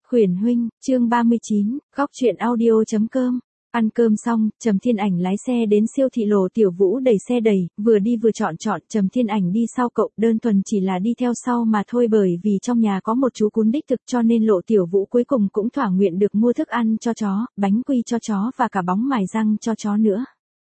Huyền huynh, chương 39, góc truyện audio.com. Ăn cơm xong, Trầm Thiên Ảnh lái xe đến siêu thị Lộ Tiểu Vũ đẩy xe đầy, vừa đi vừa chọn, Trầm Thiên Ảnh đi sau cậu, đơn thuần chỉ là đi theo sau mà thôi, bởi vì trong nhà có một chú cún đích thực cho nên Lộ Tiểu Vũ cuối cùng cũng thỏa nguyện được mua thức ăn cho chó, bánh quy cho chó và cả bóng mài răng cho chó nữa.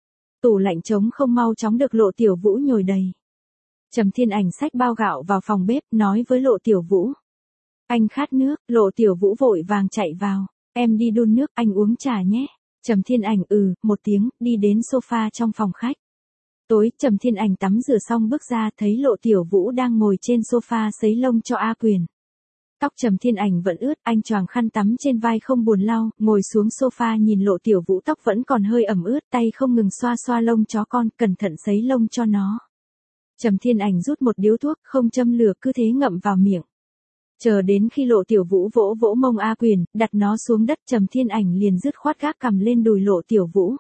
Tủ lạnh trống không mau chóng được Lộ Tiểu Vũ nhồi đầy. Trầm Thiên Ảnh xách bao gạo vào phòng bếp, nói với Lộ Tiểu Vũ. Anh khát nước, Lộ Tiểu Vũ vội vàng chạy vào. Em đi đun nước, anh uống trà nhé. Trầm Thiên Ảnh một tiếng, đi đến sofa trong phòng khách. Tối, Trầm Thiên Ảnh tắm rửa xong bước ra, thấy Lộ Tiểu Vũ đang ngồi trên sofa sấy lông cho A Quyền. Tóc Trầm Thiên Ảnh vẫn ướt, anh choàng khăn tắm trên vai không buồn lau, ngồi xuống sofa nhìn Lộ Tiểu Vũ tóc vẫn còn hơi ẩm ướt, tay không ngừng xoa xoa lông chó con, cẩn thận sấy lông cho nó. Trầm Thiên Ảnh rút một điếu thuốc, không châm lửa, cứ thế ngậm vào miệng. Chờ đến khi Lộ Tiểu Vũ vỗ vỗ mông A Quyền, đặt nó xuống đất, Trầm Thiên Ảnh liền dứt khoát gác cằm lên đùi Lộ Tiểu Vũ.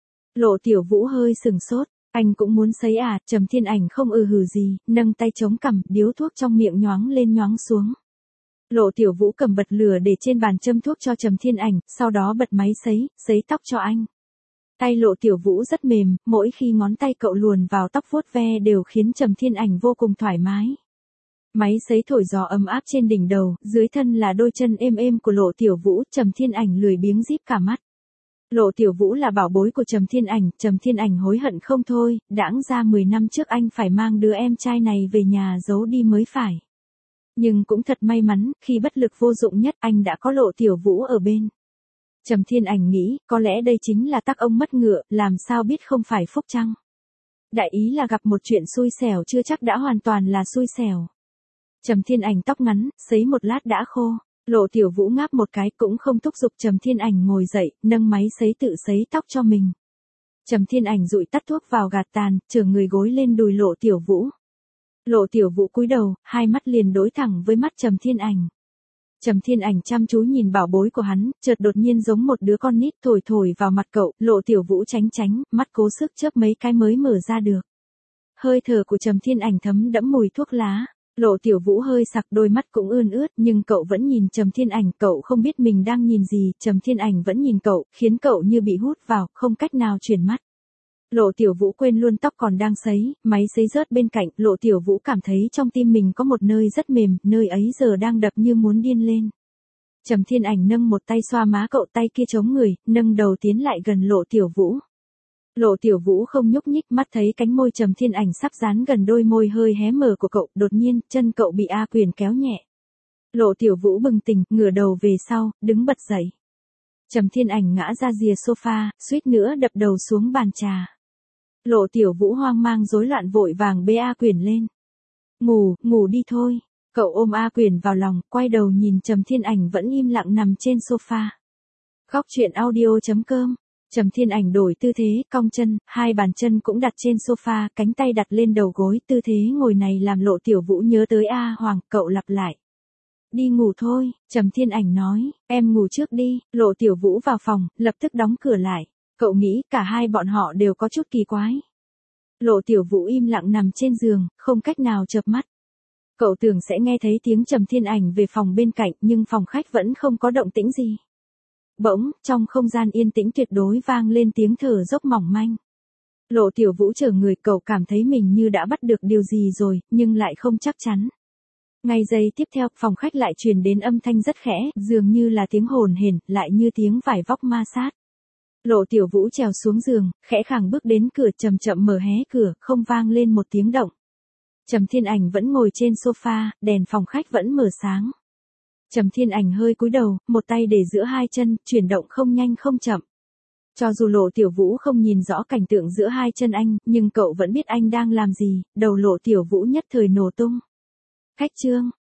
Lộ Tiểu Vũ hơi sừng sốt, anh cũng muốn sấy à? Trầm Thiên Ảnh không hừ gì, nâng tay chống cằm, điếu thuốc trong miệng nhoáng lên nhoáng xuống. Lộ Tiểu Vũ cầm bật lửa để trên bàn châm thuốc cho Trầm Thiên Ảnh, sau đó bật máy sấy tóc cho anh. Tay Lộ Tiểu Vũ rất mềm, mỗi khi ngón tay cậu luồn vào tóc vuốt ve đều khiến Trầm Thiên Ảnh vô cùng thoải mái. Máy sấy thổi gió ấm áp trên đỉnh đầu, dưới thân là đôi chân êm êm của Lộ Tiểu Vũ, Trầm Thiên Ảnh lười biếng díp cả mắt. Lộ Tiểu Vũ là bảo bối của Trầm Thiên Ảnh hối hận không thôi, đãng ra 10 năm trước anh phải mang đứa em trai này về nhà giấu đi mới phải. Nhưng cũng thật may mắn, khi bất lực vô dụng nhất anh đã có Lộ Tiểu Vũ ở bên. Trầm Thiên Ảnh nghĩ, có lẽ đây chính là tắc ông mất ngựa, làm sao biết không phải phúc chăng? Đại ý là gặp một chuyện xui xẻo chưa chắc đã hoàn toàn là xui xẻo. Trầm Thiên Ảnh tóc ngắn, sấy một lát đã khô. Lộ Tiểu Vũ ngáp một cái cũng không thúc giục Trầm Thiên Ảnh ngồi dậy, nâng máy sấy tự sấy tóc cho mình. Trầm Thiên Ảnh dụi tắt thuốc vào gạt tàn, chở người gối lên đùi Lộ Tiểu Vũ. Lộ Tiểu Vũ cúi đầu, hai mắt liền đối thẳng với mắt Trầm Thiên Ảnh. Trầm Thiên Ảnh chăm chú nhìn bảo bối của hắn, chợt đột nhiên giống một đứa con nít thổi vào mặt cậu, Lộ Tiểu Vũ tránh, mắt cố sức chớp mấy cái mới mở ra được. Hơi thở của Trầm Thiên Ảnh thấm đẫm mùi thuốc lá. Lộ Tiểu Vũ hơi sặc, đôi mắt cũng ươn ướt, nhưng cậu vẫn nhìn Trầm Thiên Ảnh, cậu không biết mình đang nhìn gì, Trầm Thiên Ảnh vẫn nhìn cậu, khiến cậu như bị hút vào, không cách nào chuyển mắt. Lộ Tiểu Vũ quên luôn tóc còn đang sấy, máy sấy rớt bên cạnh, Lộ Tiểu Vũ cảm thấy trong tim mình có một nơi rất mềm, nơi ấy giờ đang đập như muốn điên lên. Trầm Thiên Ảnh nâng một tay xoa má cậu, tay kia chống người, nâng đầu tiến lại gần Lộ Tiểu Vũ. Lộ Tiểu Vũ không nhúc nhích, mắt thấy cánh môi Trầm Thiên Ảnh sắp dán gần đôi môi hơi hé mở của cậu, đột nhiên, chân cậu bị A Quyền kéo nhẹ. Lộ Tiểu Vũ bừng tỉnh, ngửa đầu về sau, đứng bật dậy. Trầm Thiên Ảnh ngã ra rìa sofa, suýt nữa đập đầu xuống bàn trà. Lộ Tiểu Vũ hoang mang rối loạn vội vàng bế A Quyền lên. Ngủ đi thôi. Cậu ôm A Quyền vào lòng, quay đầu nhìn Trầm Thiên Ảnh vẫn im lặng nằm trên sofa. Góc truyện audio.com. Trầm Thiên Ảnh đổi tư thế, cong chân, hai bàn chân cũng đặt trên sofa, cánh tay đặt lên đầu gối, tư thế ngồi này làm Lộ Tiểu Vũ nhớ tới A Hoàng, cậu lặp lại. Đi ngủ thôi, Trầm Thiên Ảnh nói, em ngủ trước đi. Lộ Tiểu Vũ vào phòng, lập tức đóng cửa lại. Cậu nghĩ cả hai bọn họ đều có chút kỳ quái. Lộ Tiểu Vũ im lặng nằm trên giường, không cách nào chợp mắt. Cậu tưởng sẽ nghe thấy tiếng Trầm Thiên Ảnh về phòng bên cạnh, nhưng phòng khách vẫn không có động tĩnh gì. Bỗng, trong không gian yên tĩnh tuyệt đối vang lên tiếng thở dốc mỏng manh. Lộ Tiểu Vũ chờ người, cậu cảm thấy mình như đã bắt được điều gì rồi, nhưng lại không chắc chắn. Ngay giây tiếp theo, phòng khách lại truyền đến âm thanh rất khẽ, dường như là tiếng hồn hển, lại như tiếng vải vóc ma sát. Lộ Tiểu Vũ trèo xuống giường, khẽ khàng bước đến cửa, chậm chậm mở hé cửa, không vang lên một tiếng động. Trầm Thiên Ảnh vẫn ngồi trên sofa, đèn phòng khách vẫn mở sáng. Trầm Thiên Ảnh hơi cúi đầu, một tay để giữa hai chân, chuyển động không nhanh không chậm. Cho dù Lộ Tiểu Vũ không nhìn rõ cảnh tượng giữa hai chân anh, nhưng cậu vẫn biết anh đang làm gì, đầu Lộ Tiểu Vũ nhất thời nổ tung. Khách trương,